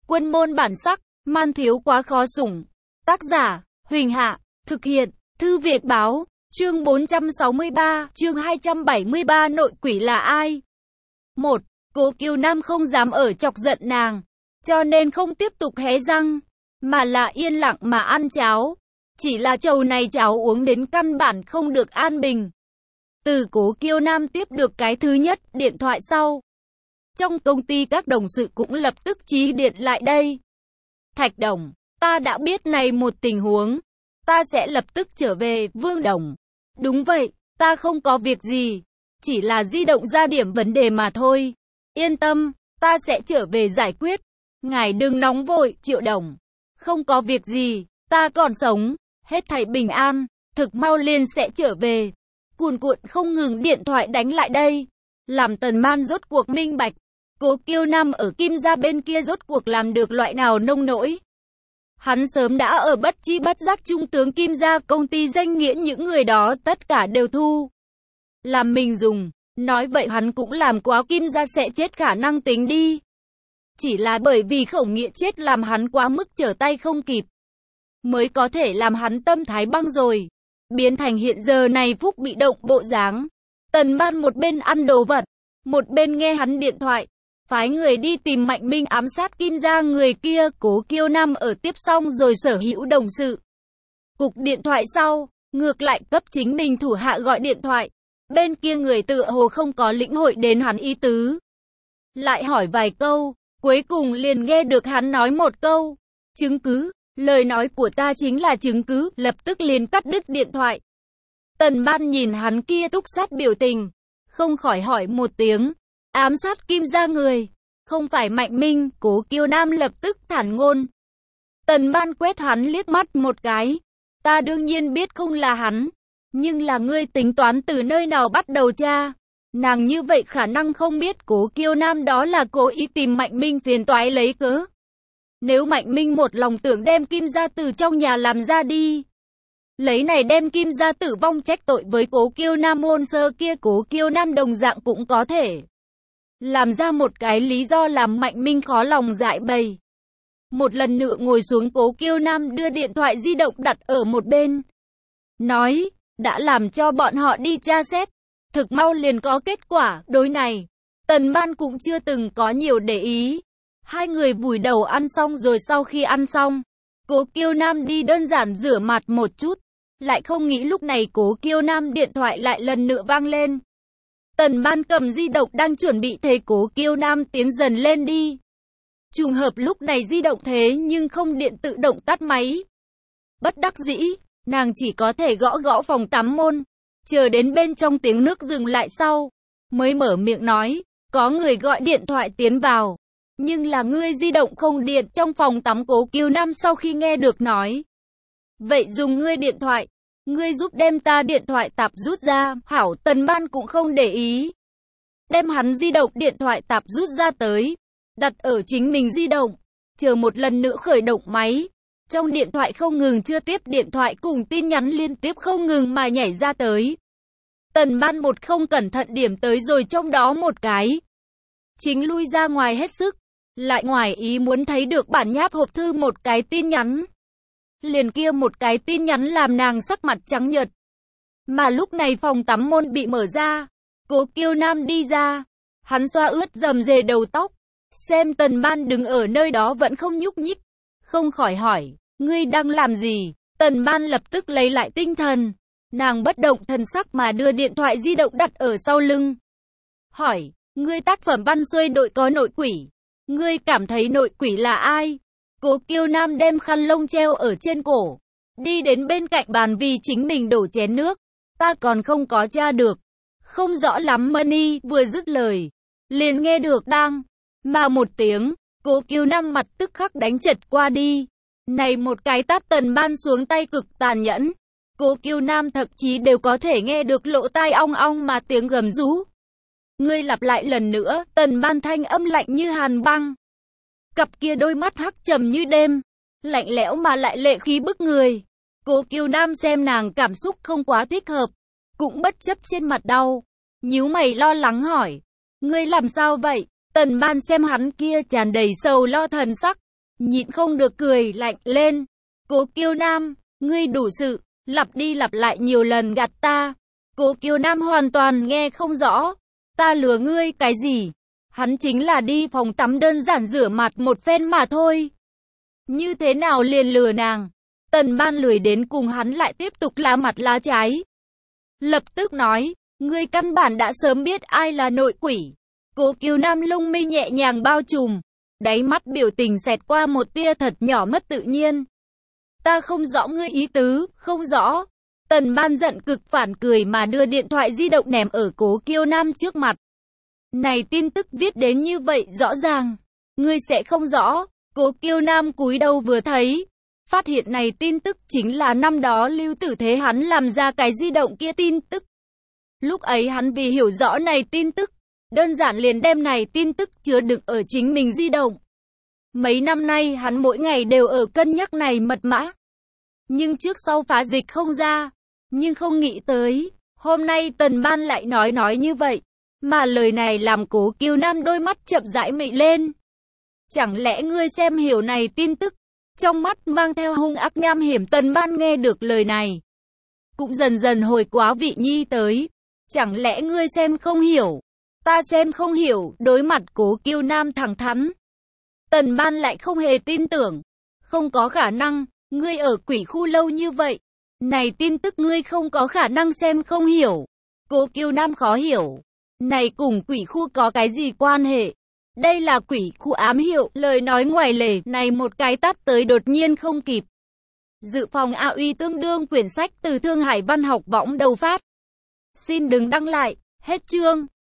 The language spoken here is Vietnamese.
Quân môn bản sắc, man thiếu quá khó sủng. Tác giả, Huỳnh Hạ, thực hiện, Thư Việt Báo, chương 463, chương 273 nội quỷ là ai? 1. Cố Kiều Nam không dám ở chọc giận nàng, cho nên không tiếp tục hé răng, mà là yên lặng mà ăn cháo. Chỉ là chầu này cháo uống đến căn bản không được an bình. Từ Cố Kiều Nam tiếp được cái thứ nhất điện thoại sau, trong công ty các đồng sự cũng lập tức chí điện lại đây. Thạch Đồng, ta đã biết này một tình huống, ta sẽ lập tức trở về. Vương Đồng, đúng vậy, ta không có việc gì, chỉ là di động ra điểm vấn đề mà thôi. Yên tâm, ta sẽ trở về giải quyết. Ngài đừng nóng vội. Triệu Đồng, không có việc gì, ta còn sống, hết thảy bình an, thực mau liền sẽ trở về. Cuồn cuộn không ngừng điện thoại đánh lại đây, làm Tần Man rốt cuộc minh bạch, Cố Kiều Nam ở Kim gia bên kia rốt cuộc làm được loại nào nông nỗi. Hắn sớm đã ở bất chi bất giác trung tướng Kim gia công ty danh nghĩa những người đó tất cả đều thu làm mình dùng, nói vậy hắn cũng làm quá Kim gia sẽ chết khả năng tính đi. Chỉ là bởi vì Khẩu Nghĩa chết làm hắn quá mức trở tay không kịp, mới có thể làm hắn tâm thái băng rồi, biến thành hiện giờ này phúc bị động bộ dáng. Tần Man một bên ăn đồ vật, một bên nghe hắn điện thoại, phái người đi tìm Mạnh Minh ám sát Kim gia người kia. Cố Kiều Nam ở tiếp xong rồi sở hữu đồng sự cục điện thoại sau, ngược lại cấp chính mình thủ hạ gọi điện thoại. Bên kia người tựa hồ không có lĩnh hội đến hắn ý tứ, lại hỏi vài câu, cuối cùng liền nghe được hắn nói một câu, chứng cứ, lời nói của ta chính là chứng cứ, lập tức liền cắt đứt điện thoại. Tần Man nhìn hắn kia túc sát biểu tình, không khỏi hỏi một tiếng, ám sát Kim gia người, không phải Mạnh Minh. Cố Kiều Nam lập tức thản ngôn. Tần Man quét hắn liếc mắt một cái, ta đương nhiên biết không là hắn, nhưng là ngươi tính toán từ nơi nào bắt đầu tra? Nàng như vậy khả năng không biết Cố Kiều Nam đó là cố ý tìm Mạnh Minh phiền toái lấy cớ. Nếu Mạnh Minh một lòng tưởng đem Kim gia từ trong nhà làm ra đi, lấy này đem Kim gia tử vong trách tội với Cố Kiều Nam hôn sơ kia, Cố Kiều Nam đồng dạng cũng có thể làm ra một cái lý do làm Mạnh Minh khó lòng giải bày. Một lần nữa ngồi xuống, Cố Kiều Nam đưa điện thoại di động đặt ở một bên, nói, đã làm cho bọn họ đi tra xét, thực mau liền có kết quả. Đối này, Tần Man cũng chưa từng có nhiều để ý. Hai người vùi đầu ăn xong rồi, sau khi ăn xong, Cố Kiều Nam đi đơn giản rửa mặt một chút, lại không nghĩ lúc này Cố Kiều Nam điện thoại lại lần nữa vang lên. Tần Man cầm di động đang chuẩn bị thấy Cố Kiều Nam tiến dần lên đi. Trùng hợp lúc này di động thế nhưng không điện tự động tắt máy. Bất đắc dĩ, nàng chỉ có thể gõ gõ phòng tắm môn, chờ đến bên trong tiếng nước dừng lại sau, mới mở miệng nói, có người gọi điện thoại tiến vào, nhưng là ngươi di động không điện trong phòng tắm. Cố Kiều Nam sau khi nghe được nói, vậy dùng ngươi điện thoại, ngươi giúp đem ta điện thoại tạp rút ra. Hảo. Tần Man cũng không để ý, đem hắn di động điện thoại tạp rút ra tới, đặt ở chính mình di động, chờ một lần nữa khởi động máy. Trong điện thoại không ngừng chưa tiếp điện thoại cùng tin nhắn liên tiếp không ngừng mà nhảy ra tới. Tần Man một không cẩn thận điểm tới rồi trong đó một cái, chính lui ra ngoài hết sức, lại ngoài ý muốn thấy được bản nháp hộp thư một cái tin nhắn. Liền kia một cái tin nhắn làm nàng sắc mặt trắng nhợt. Mà lúc này phòng tắm môn bị mở ra, Cố Kiều Nam đi ra, hắn xoa ướt rầm rề đầu tóc, xem Tần Man đứng ở nơi đó vẫn không nhúc nhích, không khỏi hỏi, ngươi đang làm gì? Tần Man lập tức lấy lại tinh thần, nàng bất động thần sắc mà đưa điện thoại di động đặt ở sau lưng, hỏi, ngươi tác phẩm văn xuôi đội có nội quỷ, ngươi cảm thấy nội quỷ là ai? Cố Kiều Nam đem khăn lông treo ở trên cổ, đi đến bên cạnh bàn vì chính mình đổ chén nước, ta còn không có tra được, không rõ lắm. Money vừa dứt lời, liền nghe được đang mà một tiếng, Cố Kiều Nam mặt tức khắc đánh chật qua đi. Này một cái tát Tần Man xuống tay cực tàn nhẫn, Cố Kiều Nam thậm chí đều có thể nghe được lỗ tai ong ong mà tiếng gầm rú. Ngươi lặp lại lần nữa. Tần Man thanh âm lạnh như hàn băng, cặp kia đôi mắt hắc trầm như đêm, lạnh lẽo mà lại lệ khí bức người. Cố Kiều Nam xem nàng cảm xúc không quá thích hợp, cũng bất chấp trên mặt đau, nhíu mày lo lắng hỏi, ngươi làm sao vậy? Tần Man xem hắn kia tràn đầy sầu lo thần sắc, nhịn không được cười lạnh lên. Cố Kiêu Nam, ngươi đủ sự, lặp đi lặp lại nhiều lần gạt ta. Cố Kiêu Nam hoàn toàn nghe không rõ. Ta lừa ngươi cái gì? Hắn chính là đi phòng tắm đơn giản rửa mặt một phen mà thôi. Như thế nào liền lừa nàng? Tần Ban lười đến cùng hắn lại tiếp tục lá mặt lá trái. Lập tức nói, ngươi căn bản đã sớm biết ai là nội quỷ. Cố Kiêu Nam lông mi nhẹ nhàng bao trùm, đáy mắt biểu tình xẹt qua một tia thật nhỏ mất tự nhiên. Ta không rõ ngươi ý tứ, không rõ. Tần Ban giận cực phản cười mà đưa điện thoại di động ném ở Cố Kiêu Nam trước mặt. Này tin tức viết đến như vậy rõ ràng, ngươi sẽ không rõ. Cố Kiêu Nam cúi đầu vừa thấy, phát hiện này tin tức chính là năm đó Lưu Tử Thế hắn làm ra cái di động kia tin tức. Lúc ấy hắn vì hiểu rõ này tin tức, đơn giản liền đem này tin tức chứa đựng ở chính mình di động. Mấy năm nay hắn mỗi ngày đều ở cân nhắc này mật mã. Nhưng trước sau phá dịch không ra. Nhưng không nghĩ tới, hôm nay Tần Ban lại nói như vậy. Mà lời này làm Cố Kiêu Nam đôi mắt chậm rãi mị lên. Chẳng lẽ ngươi xem hiểu này tin tức? Trong mắt mang theo hung ác nham hiểm. Tần Ban nghe được lời này, cũng dần dần hồi quá vị nhi tới. Chẳng lẽ ngươi xem không hiểu? Ta xem không hiểu. Đối mặt Cố Kiêu Nam thẳng thắn, Tần Ban lại không hề tin tưởng. Không có khả năng, ngươi ở quỷ khu lâu như vậy, này tin tức ngươi không có khả năng xem không hiểu. Cố Kiêu Nam khó hiểu, này cùng quỷ khu có cái gì quan hệ? Đây là quỷ khu ám hiệu. Lời nói ngoài lề này một cái tát tới đột nhiên không kịp. Dự phòng A Uy tương đương quyển sách từ Thương Hải Văn học võng đầu phát. Xin đừng đăng lại. Hết chương.